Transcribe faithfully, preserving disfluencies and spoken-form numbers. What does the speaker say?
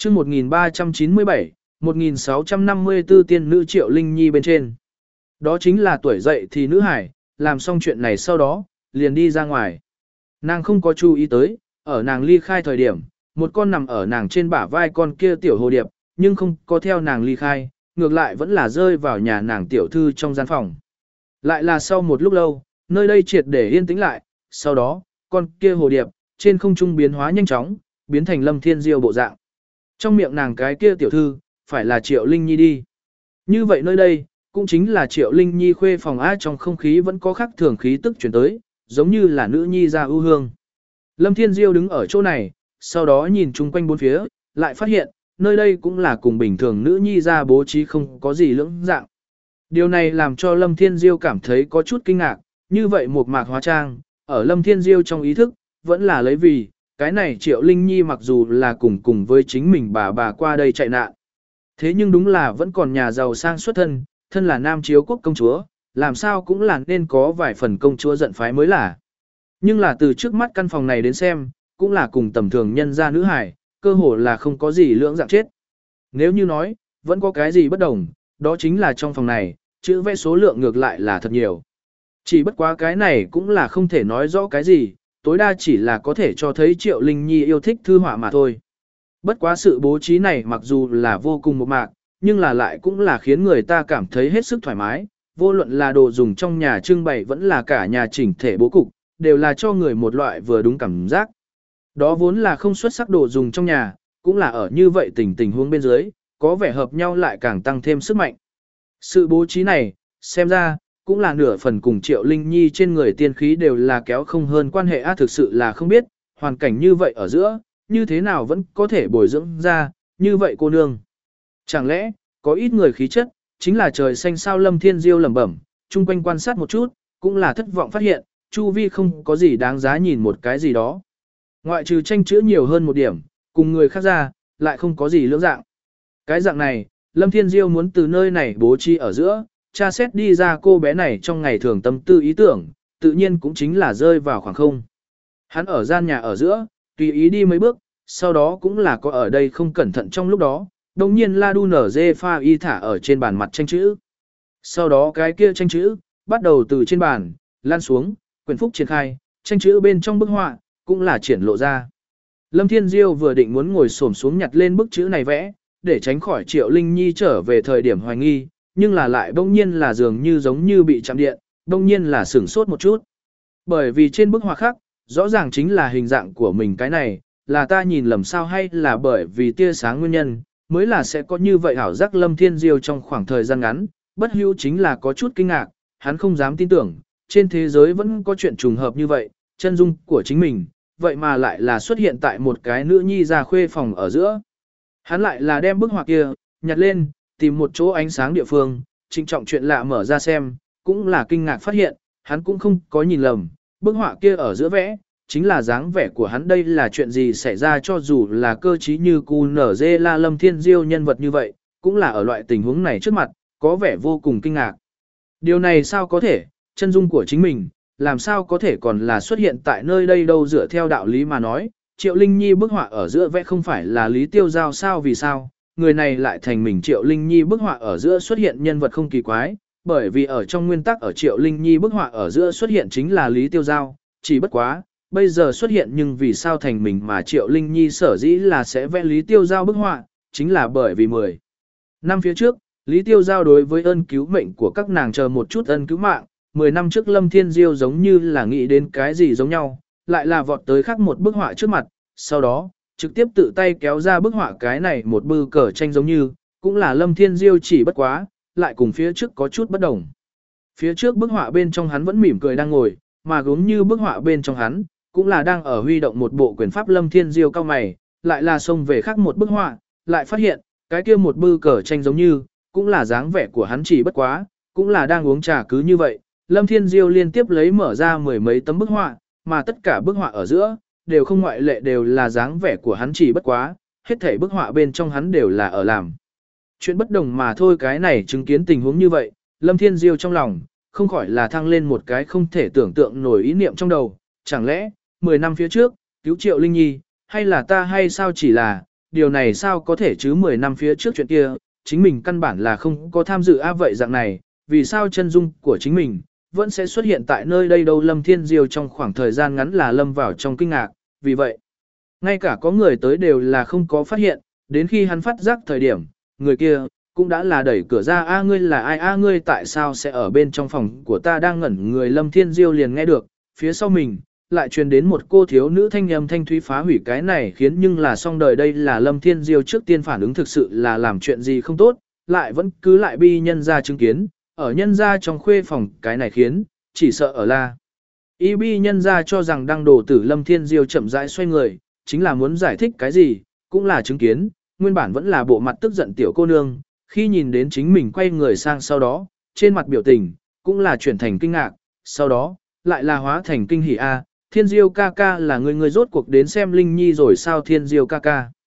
chương một nghìn ba trăm chín mươi bảy, một nghìn sáu trăm năm mươi tư tiên nữ Triệu Linh Nhi bên trên. Đó chính là tuổi dậy thì nữ hải, làm xong chuyện này sau đó, liền đi ra ngoài. Nàng không có chú ý tới, ở nàng ly khai thời điểm, một con nằm ở nàng trên bả vai con kia tiểu hồ điệp, nhưng không có theo nàng ly khai, ngược lại vẫn là rơi vào nhà nàng tiểu thư trong gian phòng. Lại là sau một lúc lâu, nơi đây triệt để yên tĩnh lại, sau đó, con kia hồ điệp, trên không trung biến hóa nhanh chóng, biến thành Lâm Thiên Diêu bộ dạng. Trong miệng nàng cái kia tiểu thư, phải là Triệu Linh Nhi đi. Như vậy nơi đây, cũng chính là Triệu Linh Nhi khuê phòng á, trong không khí vẫn có khắc thường khí tức chuyển tới, giống như là nữ nhi ra ưu hương. Lâm Thiên Diêu đứng ở chỗ này, sau đó nhìn chung quanh bốn phía, lại phát hiện, nơi đây cũng là cùng bình thường nữ nhi ra bố trí không có gì lưỡng dạng. Điều này làm cho Lâm Thiên Diêu cảm thấy có chút kinh ngạc, như vậy một mạc hóa trang, ở Lâm Thiên Diêu trong ý thức, vẫn là lấy vì, cái này Triệu Linh Nhi mặc dù là cùng cùng với chính mình bà bà qua đây chạy nạn. Thế nhưng đúng là vẫn còn nhà giàu sang xuất thân, thân là nam chiếu quốc công chúa, làm sao cũng là nên có vài phần công chúa giận phái mới là. Nhưng là từ trước mắt căn phòng này đến xem, cũng là cùng tầm thường nhân gia nữ hải, cơ hồ là không có gì lưỡng dạng chết. Nếu như nói, vẫn có cái gì bất đồng, đó chính là trong phòng này, chữ vẽ số lượng ngược lại là thật nhiều. Chỉ bất quá cái này cũng là không thể nói rõ cái gì, tối đa chỉ là có thể cho thấy Triệu Linh Nhi yêu thích thư họa mà thôi. Bất quá sự bố trí này mặc dù là vô cùng một mạc, nhưng là lại cũng là khiến người ta cảm thấy hết sức thoải mái, vô luận là đồ dùng trong nhà trưng bày vẫn là cả nhà chỉnh thể bố cục, đều là cho người một loại vừa đúng cảm giác. Đó vốn là không xuất sắc đồ dùng trong nhà, cũng là ở như vậy tình tình huống bên dưới, có vẻ hợp nhau lại càng tăng thêm sức mạnh. Sự bố trí này, xem ra, cũng là nửa phần cùng Triệu Linh Nhi trên người tiên khí đều là kéo không hơn quan hệ á, thực sự là không biết, hoàn cảnh như vậy ở giữa, như thế nào vẫn có thể bồi dưỡng ra, như vậy cô nương. Chẳng lẽ, có ít người khí chất, chính là trời xanh sao Lâm Thiên Diêu lẩm bẩm, chung quanh quan sát một chút, cũng là thất vọng phát hiện, chu vi không có gì đáng giá nhìn một cái gì đó. Ngoại trừ tranh chữ nhiều hơn một điểm, cùng người khác ra, lại không có gì lưỡng dạng. Cái dạng này, Lâm Thiên Diêu muốn từ nơi này bố trí ở giữa, tra xét đi ra cô bé này trong ngày thường tâm tư ý tưởng, tự nhiên cũng chính là rơi vào khoảng không. Hắn ở gian nhà ở giữa, tùy ý đi mấy bước, sau đó cũng là có ở đây không cẩn thận trong lúc đó, đồng nhiên La Du nở dê pha y thả ở trên bàn mặt tranh chữ. Sau đó cái kia tranh chữ, bắt đầu từ trên bàn, lan xuống, quyển phúc triển khai, tranh chữ bên trong bức họa, cũng là triển lộ ra. Lâm Thiên Diêu vừa định muốn ngồi xổm xuống nhặt lên bức chữ này vẽ, để tránh khỏi Triệu Linh Nhi trở về thời điểm hoài nghi, nhưng là lại bỗng nhiên là dường như giống như bị chạm điện, bỗng nhiên là sửng sốt một chút. Bởi vì trên bức họa khác, rõ ràng chính là hình dạng của mình cái này, là ta nhìn lầm sao hay là bởi vì tia sáng nguyên nhân, mới là sẽ có như vậy ảo giác. Lâm Thiên Diêu trong khoảng thời gian ngắn, bất hữu chính là có chút kinh ngạc, hắn không dám tin tưởng, trên thế giới vẫn có chuyện trùng hợp như vậy, chân dung của chính mình, vậy mà lại là xuất hiện tại một cái nữ nhi già khuê phòng ở giữa. Hắn lại là đem bức họa kia, nhặt lên, tìm một chỗ ánh sáng địa phương, trịnh trọng chuyện lạ mở ra xem, cũng là kinh ngạc phát hiện, hắn cũng không có nhìn lầm, bức họa kia ở giữa vẽ, chính là dáng vẻ của hắn. Đây là chuyện gì xảy ra, cho dù là cơ trí như cu nở dê la Lâm Thiên Diêu nhân vật như vậy, cũng là ở loại tình huống này trước mặt, có vẻ vô cùng kinh ngạc. Điều này sao có thể, chân dung của chính mình, làm sao có thể còn là xuất hiện tại nơi đây đâu. Dựa theo đạo lý mà nói, Triệu Linh Nhi bức họa ở giữa vẽ không phải là Lý Tiêu Giao sao, vì sao người này lại thành mình Triệu Linh Nhi bức họa ở giữa xuất hiện nhân vật không kỳ quái, bởi vì ở trong nguyên tắc ở Triệu Linh Nhi bức họa ở giữa xuất hiện chính là Lý Tiêu Giao, chỉ bất quá, bây giờ xuất hiện nhưng vì sao thành mình mà Triệu Linh Nhi sở dĩ là sẽ vẽ Lý Tiêu Giao bức họa, chính là bởi vì mười năm phía trước, Lý Tiêu Giao đối với ơn cứu mệnh của các nàng chờ một chút ân cứu mạng, mười năm trước Lâm Thiên Diêu giống như là nghĩ đến cái gì giống nhau, lại là vọt tới khắc một bức họa trước mặt, sau đó, trực tiếp tự tay kéo ra bức họa cái này một bư cờ tranh giống như, cũng là Lâm Thiên Diêu chỉ bất quá, lại cùng phía trước có chút bất đồng. Phía trước bức họa bên trong hắn vẫn mỉm cười đang ngồi, mà giống như bức họa bên trong hắn, cũng là đang ở huy động một bộ quyền pháp. Lâm Thiên Diêu cao mày, lại là xông về khắc một bức họa, lại phát hiện, cái kia một bư cờ tranh giống như, cũng là dáng vẻ của hắn chỉ bất quá, cũng là đang uống trà. Cứ như vậy, Lâm Thiên Diêu liên tiếp lấy mở ra mười mấy tấm bức họa, mà tất cả bức họa ở giữa, đều không ngoại lệ đều là dáng vẻ của hắn chỉ bất quá, hết thảy bức họa bên trong hắn đều là ở làm chuyện bất đồng mà thôi. Cái này chứng kiến tình huống như vậy, Lâm Thiên Diêu trong lòng, không khỏi là thăng lên một cái không thể tưởng tượng nổi ý niệm trong đầu, chẳng lẽ, mười năm phía trước, cứu Triệu Linh Nhi, hay là ta hay sao, chỉ là, điều này sao có thể chứ mười năm phía trước chuyện kia, chính mình căn bản là không có tham dự a vậy dạng này, vì sao chân dung của chính mình vẫn sẽ xuất hiện tại nơi đây đâu. Lâm Thiên Diêu trong khoảng thời gian ngắn là lâm vào trong kinh ngạc, vì vậy, ngay cả có người tới đều là không có phát hiện, đến khi hắn phát giác thời điểm, người kia cũng đã là đẩy cửa ra. A ngươi là ai, a ngươi tại sao sẽ ở bên trong phòng của ta đang ngẩn người. Lâm Thiên Diêu liền nghe được, phía sau mình lại truyền đến một cô thiếu nữ thanh âm thanh thúy phá hủy cái này khiến nhưng là xong đời. Đây là Lâm Thiên Diêu trước tiên phản ứng thực sự là làm chuyện gì không tốt, lại vẫn cứ lại bi nhân ra chứng kiến, ở nhân ra trong khuê phòng cái này khiến, chỉ sợ ở là y bi nhân ra cho rằng đang đổ tử. Lâm Thiên Diêu chậm rãi xoay người, chính là muốn giải thích cái gì, cũng là chứng kiến, nguyên bản vẫn là bộ mặt tức giận tiểu cô nương, khi nhìn đến chính mình quay người sang sau đó, trên mặt biểu tình, cũng là chuyển thành kinh ngạc, sau đó, lại là hóa thành kinh hỉ. A, Thiên Diêu ca ca là người người rốt cuộc đến xem Linh Nhi rồi sao. Thiên Diêu ca ca,